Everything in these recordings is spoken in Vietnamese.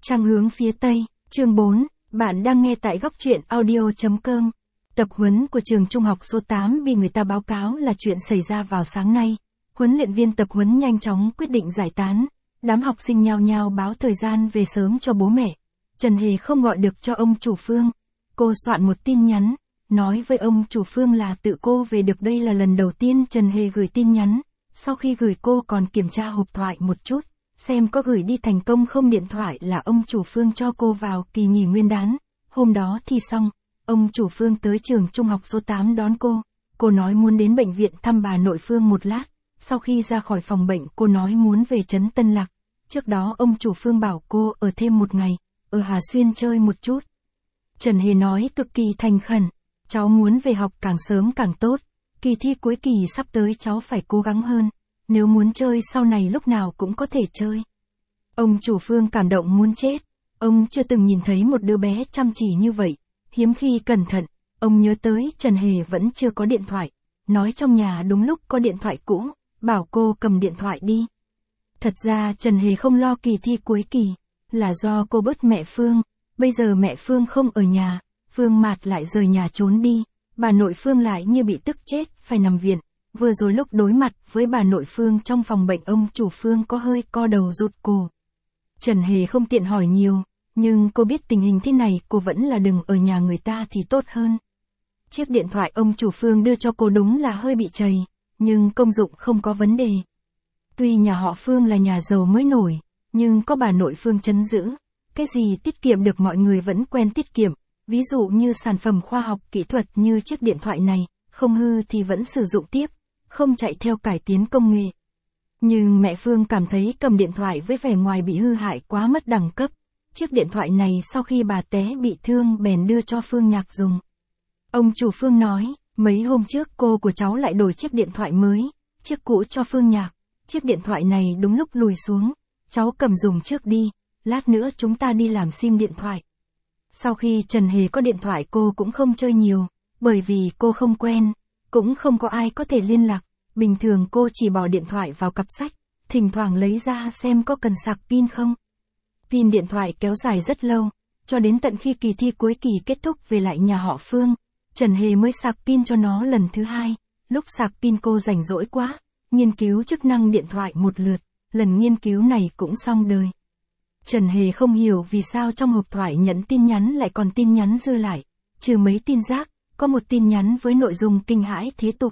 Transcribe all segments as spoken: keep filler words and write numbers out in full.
Trăng hướng phía Tây, chương bốn, bạn đang nghe tại góc truyện audio chấm com. Tập huấn của trường trung học số tám bị người ta báo cáo là chuyện xảy ra vào sáng nay. Huấn luyện viên tập huấn nhanh chóng quyết định giải tán. Đám học sinh nhao nhao báo thời gian về sớm cho bố mẹ. Trần Hề không gọi được cho ông chủ Phương. Cô soạn một tin nhắn, nói với ông chủ Phương là tự cô về được. Đây là lần đầu tiên Trần Hề gửi tin nhắn. Sau khi gửi cô còn kiểm tra hộp thoại một chút, xem có gửi đi thành công không. Điện thoại là ông chủ Phương cho cô vào kỳ nghỉ nguyên đán. Hôm đó thi xong, ông chủ Phương tới trường trung học số tám đón cô. Cô nói muốn đến bệnh viện thăm bà nội Phương một lát. Sau khi ra khỏi phòng bệnh cô nói muốn về trấn Tân Lạc. Trước đó ông chủ Phương bảo cô ở thêm một ngày, ở Hà Xuyên chơi một chút. Trần Hề nói cực kỳ thành khẩn, cháu muốn về học càng sớm càng tốt. Kỳ thi cuối kỳ sắp tới cháu phải cố gắng hơn. Nếu muốn chơi sau này lúc nào cũng có thể chơi. Ông chủ Phương cảm động muốn chết. Ông chưa từng nhìn thấy một đứa bé chăm chỉ như vậy. Hiếm khi cẩn thận, ông nhớ tới Trần Hề vẫn chưa có điện thoại. Nói trong nhà đúng lúc có điện thoại cũ, bảo cô cầm điện thoại đi. Thật ra Trần Hề không lo kỳ thi cuối kỳ, là do cô bớt mẹ Phương. Bây giờ mẹ Phương không ở nhà, Phương Mạt lại rời nhà trốn đi. Bà nội Phương lại như bị tức chết, phải nằm viện. Vừa rồi lúc đối mặt với bà nội Phương trong phòng bệnh, ông chủ Phương có hơi co đầu rụt cổ. Trần Hề không tiện hỏi nhiều, nhưng cô biết tình hình thế này cô vẫn là đừng ở nhà người ta thì tốt hơn. Chiếc điện thoại ông chủ Phương đưa cho cô đúng là hơi bị trầy, nhưng công dụng không có vấn đề. Tuy nhà họ Phương là nhà giàu mới nổi, nhưng có bà nội Phương trấn giữ. Cái gì tiết kiệm được mọi người vẫn quen tiết kiệm, ví dụ như sản phẩm khoa học kỹ thuật như chiếc điện thoại này, không hư thì vẫn sử dụng tiếp, không chạy theo cải tiến công nghệ. Nhưng mẹ Phương cảm thấy cầm điện thoại với vẻ ngoài bị hư hại quá mất đẳng cấp. Chiếc điện thoại này sau khi bà té bị thương bèn đưa cho Phương Nhạc dùng. Ông chủ Phương nói, mấy hôm trước cô của cháu lại đổi chiếc điện thoại mới, chiếc cũ cho Phương Nhạc. Chiếc điện thoại này đúng lúc lùi xuống, cháu cầm dùng trước đi, lát nữa chúng ta đi làm sim điện thoại. Sau khi Trần Hề có điện thoại cô cũng không chơi nhiều, bởi vì cô không quen, cũng không có ai có thể liên lạc. Bình thường cô chỉ bỏ điện thoại vào cặp sách, thỉnh thoảng lấy ra xem có cần sạc pin không. Pin điện thoại kéo dài rất lâu, cho đến tận khi kỳ thi cuối kỳ kết thúc về lại nhà họ Phương, Trần Hề mới sạc pin cho nó lần thứ hai. Lúc sạc pin cô rảnh rỗi quá, nghiên cứu chức năng điện thoại một lượt, lần nghiên cứu này cũng xong đời. Trần Hề không hiểu vì sao trong hộp thoại nhận tin nhắn lại còn tin nhắn dư lại, trừ mấy tin rác, có một tin nhắn với nội dung kinh hãi thế tục.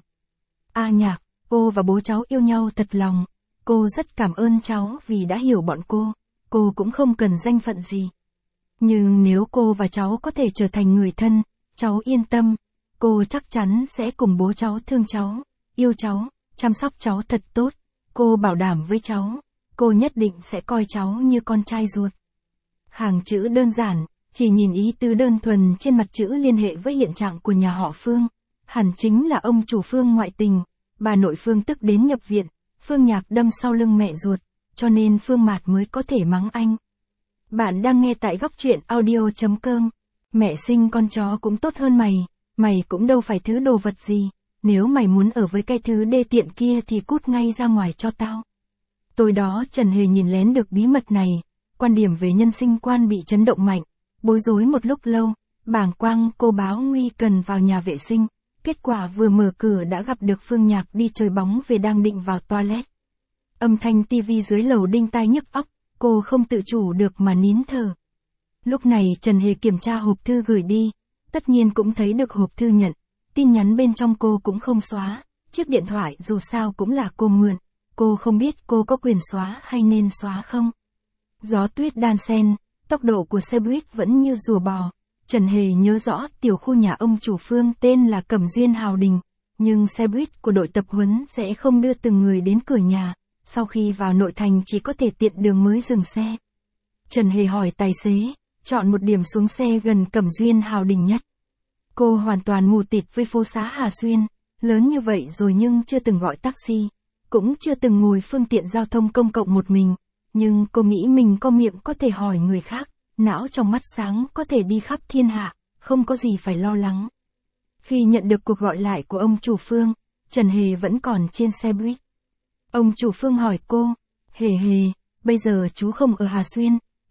A Nhạc, cô và bố cháu yêu nhau thật lòng, cô rất cảm ơn cháu vì đã hiểu bọn cô, cô cũng không cần danh phận gì. Nhưng nếu cô và cháu có thể trở thành người thân, cháu yên tâm, cô chắc chắn sẽ cùng bố cháu thương cháu, yêu cháu, chăm sóc cháu thật tốt, cô bảo đảm với cháu, cô nhất định sẽ coi cháu như con trai ruột. Hàng chữ đơn giản, chỉ nhìn ý tứ đơn thuần trên mặt chữ liên hệ với hiện trạng của nhà họ Phương, hẳn chính là ông chủ Phương ngoại tình. Bà nội Phương tức đến nhập viện, Phương Nhạc đâm sau lưng mẹ ruột, cho nên Phương Mạt mới có thể mắng anh. Bạn đang nghe tại góc truyện audio chấm com. Mẹ sinh con chó cũng tốt hơn mày, mày cũng đâu phải thứ đồ vật gì, nếu mày muốn ở với cái thứ đê tiện kia thì cút ngay ra ngoài cho tao. Tối đó Trần Hề nhìn lén được bí mật này, quan điểm về nhân sinh quan bị chấn động mạnh, bối rối một lúc lâu, bàng quang cô báo nguy cần vào nhà vệ sinh. Kết quả vừa mở cửa đã gặp được Phương Nhạc đi chơi bóng về đang định vào toilet. Âm thanh tivi dưới lầu đinh tai nhức óc, cô không tự chủ được mà nín thở. Lúc này Trần Hề kiểm tra hộp thư gửi đi, tất nhiên cũng thấy được hộp thư nhận, tin nhắn bên trong cô cũng không xóa, chiếc điện thoại dù sao cũng là cô mượn, cô không biết cô có quyền xóa hay nên xóa không. Gió tuyết đan xen, tốc độ của xe buýt vẫn như rùa bò. Trần Hề nhớ rõ tiểu khu nhà ông chủ Phương tên là Cẩm Duyên Hào Đình, nhưng xe buýt của đội tập huấn sẽ không đưa từng người đến cửa nhà, sau khi vào nội thành chỉ có thể tiện đường mới dừng xe. Trần Hề hỏi tài xế, chọn một điểm xuống xe gần Cẩm Duyên Hào Đình nhất. Cô hoàn toàn mù tịt với phố xá Hà Xuyên, lớn như vậy rồi nhưng chưa từng gọi taxi, cũng chưa từng ngồi phương tiện giao thông công cộng một mình, nhưng cô nghĩ mình có miệng có thể hỏi người khác. Não trong mắt sáng có thể đi khắp thiên hạ, không có gì phải lo lắng. Khi nhận được cuộc gọi lại của ông chủ Phương, Trần Hề vẫn còn trên xe buýt. Ông chủ Phương hỏi cô, Hề Hề, bây giờ chú không ở Hà Xuyên,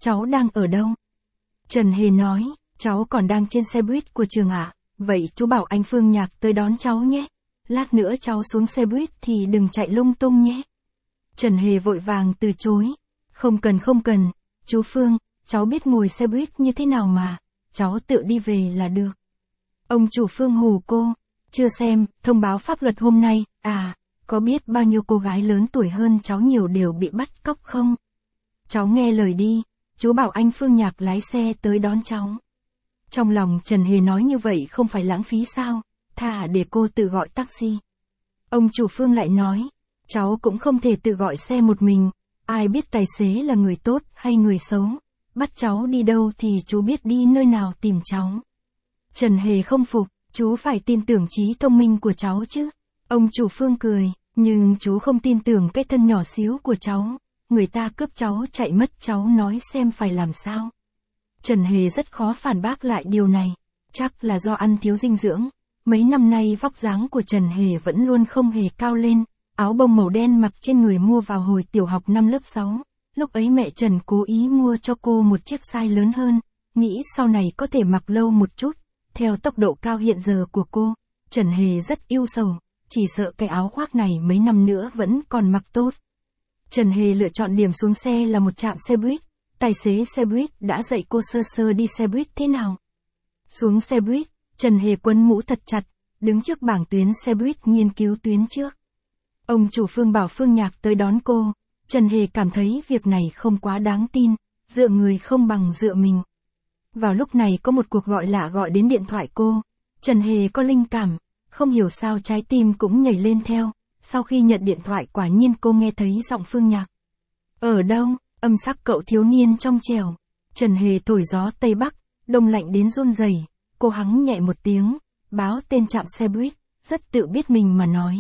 cháu đang ở đâu? Trần Hề nói, cháu còn đang trên xe buýt của trường ạ, vậy chú bảo anh Phương Nhạc tới đón cháu nhé. Lát nữa cháu xuống xe buýt thì đừng chạy lung tung nhé. Trần Hề vội vàng từ chối. Không cần không cần, chú Phương, cháu biết ngồi xe buýt như thế nào mà, cháu tự đi về là được. Ông chủ Phương hù cô, chưa xem, thông báo pháp luật hôm nay, à, có biết bao nhiêu cô gái lớn tuổi hơn cháu nhiều đều bị bắt cóc không? Cháu nghe lời đi, chú bảo anh Phương Nhạc lái xe tới đón cháu. Trong lòng Trần Hề nói như vậy không phải lãng phí sao, thà để cô tự gọi taxi. Ông chủ Phương lại nói, cháu cũng không thể tự gọi xe một mình, ai biết tài xế là người tốt hay người xấu, bắt cháu đi đâu thì chú biết đi nơi nào tìm cháu. Trần Hề không phục, chú phải tin tưởng trí thông minh của cháu chứ. Ông chủ Phương cười, nhưng chú không tin tưởng cái thân nhỏ xíu của cháu, người ta cướp cháu chạy mất cháu nói xem phải làm sao. Trần Hề rất khó phản bác lại điều này, chắc là do ăn thiếu dinh dưỡng. Mấy năm nay vóc dáng của Trần Hề vẫn luôn không hề cao lên, áo bông màu đen mặc trên người mua vào hồi tiểu học năm lớp sáu. Lúc ấy mẹ Trần cố ý mua cho cô một chiếc size lớn hơn, nghĩ sau này có thể mặc lâu một chút. Theo tốc độ cao hiện giờ của cô, Trần Hề rất ưu sầu, chỉ sợ cái áo khoác này mấy năm nữa vẫn còn mặc tốt. Trần Hề lựa chọn điểm xuống xe là một trạm xe buýt, tài xế xe buýt đã dạy cô sơ sơ đi xe buýt thế nào. Xuống xe buýt, Trần Hề quấn mũ thật chặt, đứng trước bảng tuyến xe buýt nghiên cứu tuyến trước. Ông chủ Phương bảo Phương Nhạc tới đón cô, Trần Hề cảm thấy việc này không quá đáng tin, dựa người không bằng dựa mình. Vào lúc này có một cuộc gọi lạ gọi đến điện thoại cô, Trần Hề có linh cảm, không hiểu sao trái tim cũng nhảy lên theo, sau khi nhận điện thoại quả nhiên cô nghe thấy giọng Phương Nhạc. Ở đâu, âm sắc cậu thiếu niên trong trẻo, Trần Hề thổi gió Tây Bắc, đông lạnh đến run rẩy, cô hắng nhẹ một tiếng, báo tên trạm xe buýt, rất tự biết mình mà nói.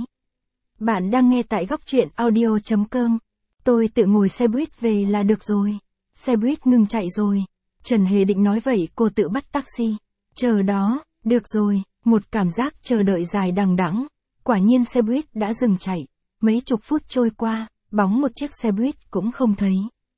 Bạn đang nghe tại góc truyện audio chấm com, tôi tự ngồi xe buýt về là được rồi, xe buýt ngừng chạy rồi. Trần Hề định nói vậy cô tự bắt taxi, chờ đó, được rồi, một cảm giác chờ đợi dài đằng đẵng, quả nhiên xe buýt đã dừng chạy, mấy chục phút trôi qua, bóng một chiếc xe buýt cũng không thấy.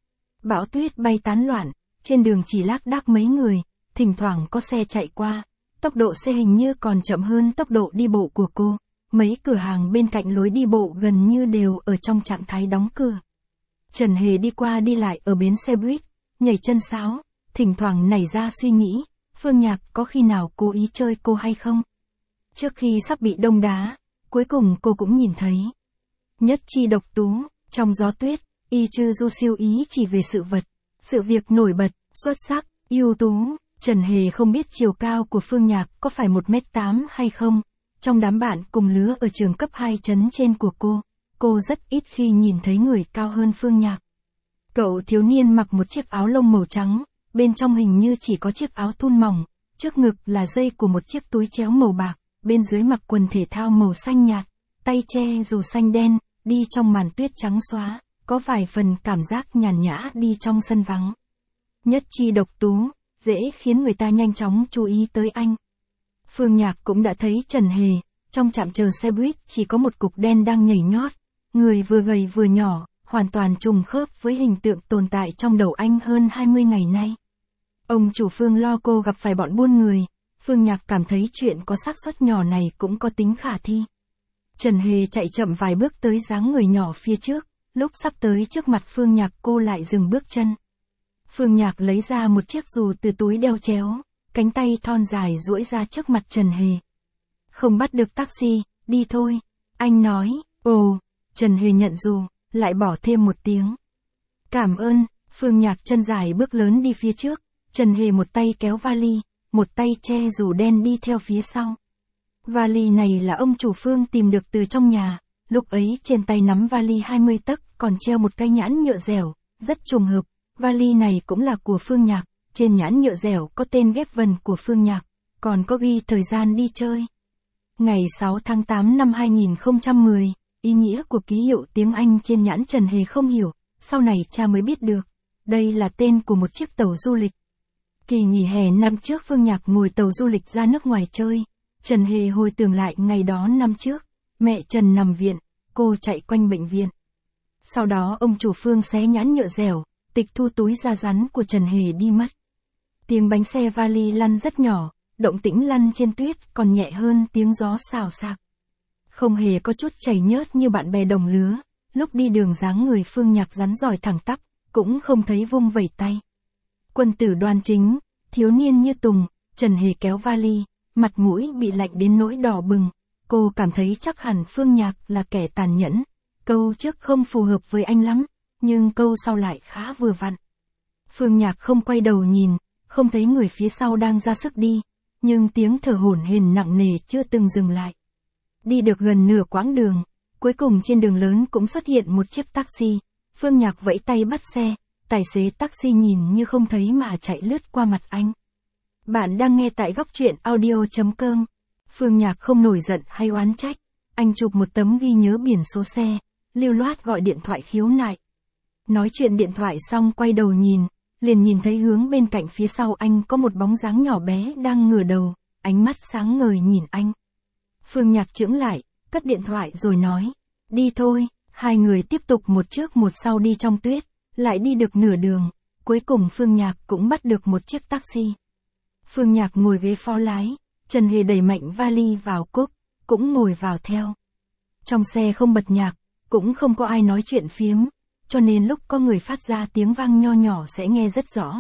Bão tuyết bay tán loạn, trên đường chỉ lác đác mấy người, thỉnh thoảng có xe chạy qua, tốc độ xe hình như còn chậm hơn tốc độ đi bộ của cô, mấy cửa hàng bên cạnh lối đi bộ gần như đều ở trong trạng thái đóng cửa. Trần Hề đi qua đi lại ở bến xe buýt, nhảy chân sáo, thỉnh thoảng nảy ra suy nghĩ, Phương Nhạc có khi nào cố ý chơi cô hay không? Trước khi sắp bị đông đá, cuối cùng cô cũng nhìn thấy. Nhất chi độc tú, trong gió tuyết, y chư du siêu ý chỉ về sự vật, sự việc nổi bật, xuất sắc, ưu tú. Trần Hề không biết chiều cao của Phương Nhạc có phải một mét tám hay không, trong đám bạn cùng lứa ở trường cấp hai trấn trên của cô, cô rất ít khi nhìn thấy người cao hơn Phương Nhạc. Cậu thiếu niên mặc một chiếc áo lông màu trắng, bên trong hình như chỉ có chiếc áo thun mỏng, trước ngực là dây của một chiếc túi chéo màu bạc, bên dưới mặc quần thể thao màu xanh nhạt, tay che dù xanh đen, đi trong màn tuyết trắng xóa, có vài phần cảm giác nhàn nhã đi trong sân vắng. Nhất chi độc tú, dễ khiến người ta nhanh chóng chú ý tới anh. Phương Nhạc cũng đã thấy Trần Hề, trong trạm chờ xe buýt chỉ có một cục đen đang nhảy nhót, người vừa gầy vừa nhỏ, hoàn toàn trùng khớp với hình tượng tồn tại trong đầu anh hơn hai mươi ngày nay. Ông chủ Phương lo cô gặp phải bọn buôn người, Phương Nhạc cảm thấy chuyện có xác suất nhỏ này cũng có tính khả thi. Trần Hề chạy chậm vài bước tới dáng người nhỏ phía trước, lúc sắp tới trước mặt Phương Nhạc cô lại dừng bước chân. Phương Nhạc lấy ra một chiếc dù từ túi đeo chéo, cánh tay thon dài duỗi ra trước mặt Trần Hề. Không bắt được taxi, đi thôi. Anh nói, ồ, Trần Hề nhận dù, lại bỏ thêm một tiếng. Cảm ơn, Phương Nhạc chân dài bước lớn đi phía trước, Trần Hề một tay kéo vali, một tay che dù đen đi theo phía sau. Vali này là ông chủ Phương tìm được từ trong nhà, lúc ấy trên tay nắm vali hai mươi tấc còn treo một cái nhãn nhựa dẻo, rất trùng hợp, vali này cũng là của Phương Nhạc, trên nhãn nhựa dẻo có tên ghép vần của Phương Nhạc, còn có ghi thời gian đi chơi. Ngày sáu tháng tám năm hai nghìn không trăm mười, ý nghĩa của ký hiệu tiếng Anh trên nhãn Trần Hề không hiểu, sau này cha mới biết được, đây là tên của một chiếc tàu du lịch. Kỳ nghỉ hè năm trước Phương Nhạc ngồi tàu du lịch ra nước ngoài chơi, Trần Hề hồi tưởng lại ngày đó năm trước, mẹ Trần nằm viện, cô chạy quanh bệnh viện. Sau đó ông chủ Phương xé nhãn nhựa dẻo, tịch thu túi da rắn của Trần Hề đi mất. Tiếng bánh xe vali lăn rất nhỏ, động tĩnh lăn trên tuyết còn nhẹ hơn tiếng gió xào xạc. Không hề có chút chảy nhớt như bạn bè đồng lứa, lúc đi đường dáng người Phương Nhạc rắn giỏi thẳng tắp, cũng không thấy vung vẩy tay. Quân tử đoan chính, thiếu niên như Tùng, Trần Hề kéo vali, mặt mũi bị lạnh đến nỗi đỏ bừng. Cô cảm thấy chắc hẳn Phương Nhạc là kẻ tàn nhẫn. Câu trước không phù hợp với anh lắm, nhưng câu sau lại khá vừa vặn. Phương Nhạc không quay đầu nhìn, không thấy người phía sau đang ra sức đi, nhưng tiếng thở hổn hển nặng nề chưa từng dừng lại. Đi được gần nửa quãng đường, cuối cùng trên đường lớn cũng xuất hiện một chiếc taxi. Phương Nhạc vẫy tay bắt xe, tài xế taxi nhìn như không thấy mà chạy lướt qua mặt anh. Bạn đang nghe tại góc truyện audio chấm com. Phương Nhạc không nổi giận hay oán trách, anh chụp một tấm ghi nhớ biển số xe, lưu loát gọi điện thoại khiếu nại. Nói chuyện điện thoại xong quay đầu nhìn, liền nhìn thấy hướng bên cạnh phía sau anh có một bóng dáng nhỏ bé đang ngửa đầu, ánh mắt sáng ngời nhìn anh. Phương Nhạc chững lại, cất điện thoại rồi nói, đi thôi. Hai người tiếp tục một trước một sau đi trong tuyết, lại đi được nửa đường, cuối cùng Phương Nhạc cũng bắt được một chiếc taxi. Phương Nhạc ngồi ghế phó lái, Trần Hề đẩy mạnh vali vào cốp, cũng ngồi vào theo. Trong xe không bật nhạc, cũng không có ai nói chuyện phiếm, cho nên lúc có người phát ra tiếng vang nho nhỏ sẽ nghe rất rõ.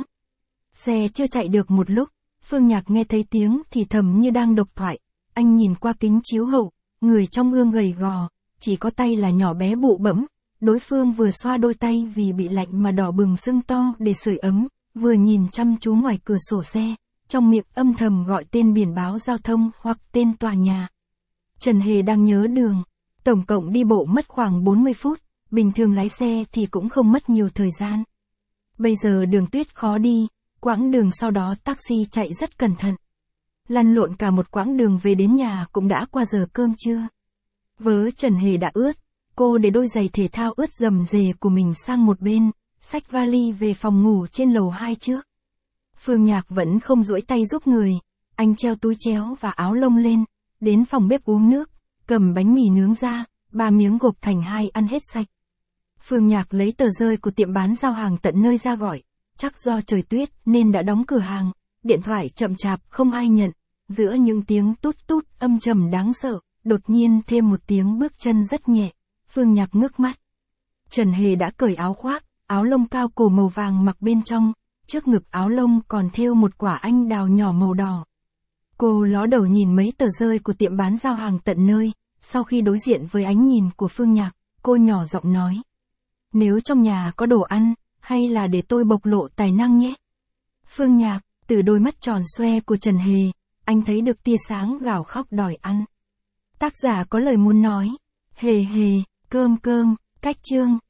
Xe chưa chạy được một lúc, Phương Nhạc nghe thấy tiếng thì thầm như đang độc thoại. Anh nhìn qua kính chiếu hậu, người trong gương gầy gò, chỉ có tay là nhỏ bé bụ bẫm. Đối phương vừa xoa đôi tay vì bị lạnh mà đỏ bừng sưng to để sưởi ấm, vừa nhìn chăm chú ngoài cửa sổ xe, trong miệng âm thầm gọi tên biển báo giao thông hoặc tên tòa nhà. Trần Hề đang nhớ đường, tổng cộng đi bộ mất khoảng bốn mươi phút, bình thường lái xe thì cũng không mất nhiều thời gian. Bây giờ đường tuyết khó đi, quãng đường sau đó taxi chạy rất cẩn thận. Lăn lộn cả một quãng đường về đến nhà cũng đã qua giờ cơm trưa. Vớ Trần Hề đã ướt, cô để đôi giày thể thao ướt rầm rề của mình sang một bên, xách vali về phòng ngủ trên lầu hai trước. Phương Nhạc vẫn không duỗi tay giúp người, anh treo túi chéo và áo lông lên, đến phòng bếp uống nước, cầm bánh mì nướng ra, ba miếng gộp thành hai ăn hết sạch. Phương Nhạc lấy tờ rơi của tiệm bán giao hàng tận nơi ra gọi, chắc do trời tuyết nên đã đóng cửa hàng, điện thoại chậm chạp không ai nhận, giữa những tiếng tút tút âm trầm đáng sợ, đột nhiên thêm một tiếng bước chân rất nhẹ. Phương Nhạc ngước mắt. Trần Hề đã cởi áo khoác, áo lông cao cổ màu vàng mặc bên trong, trước ngực áo lông còn thêu một quả anh đào nhỏ màu đỏ. Cô ló đầu nhìn mấy tờ rơi của tiệm bán giao hàng tận nơi, sau khi đối diện với ánh nhìn của Phương Nhạc, cô nhỏ giọng nói. Nếu trong nhà có đồ ăn, hay là để tôi bộc lộ tài năng nhé? Phương Nhạc, từ đôi mắt tròn xoe của Trần Hề, anh thấy được tia sáng gào khóc đòi ăn. Tác giả có lời muốn nói. Hề hề, cơm cơm, cách chương.